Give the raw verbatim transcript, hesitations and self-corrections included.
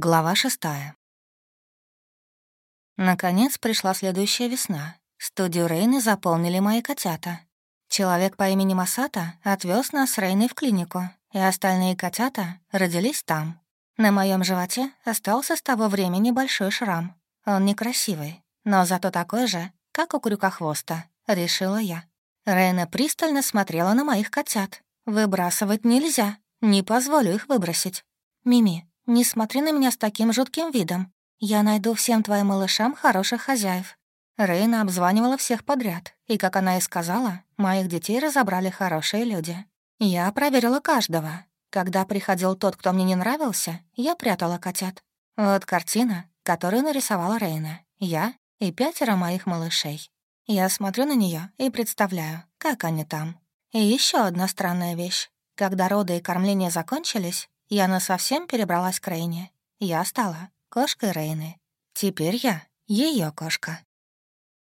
Глава шестая. Наконец пришла следующая весна. Студию Рейны заполнили мои котята. Человек по имени Масата отвез нас с Рейной в клинику, и остальные котята родились там. На моем животе остался с того времени большой шрам. Он некрасивый, но зато такой же, как у крюкохвоста, решила я. Рейна пристально смотрела на моих котят. «Выбрасывать нельзя, не позволю их выбросить. Мими, не смотри на меня с таким жутким видом. Я найду всем твоим малышам хороших хозяев». Рейна обзванивала всех подряд, и, как она и сказала, моих детей разобрали хорошие люди. Я проверила каждого. Когда приходил тот, кто мне не нравился, я прятала котят. Вот картина, которую нарисовала Рейна. Я и пятеро моих малышей. Я смотрю на нее и представляю, как они там. И еще одна странная вещь. Когда роды и кормление закончились, я насовсем перебралась к Рейне. Я стала кошкой Рейны. Теперь я ее кошка.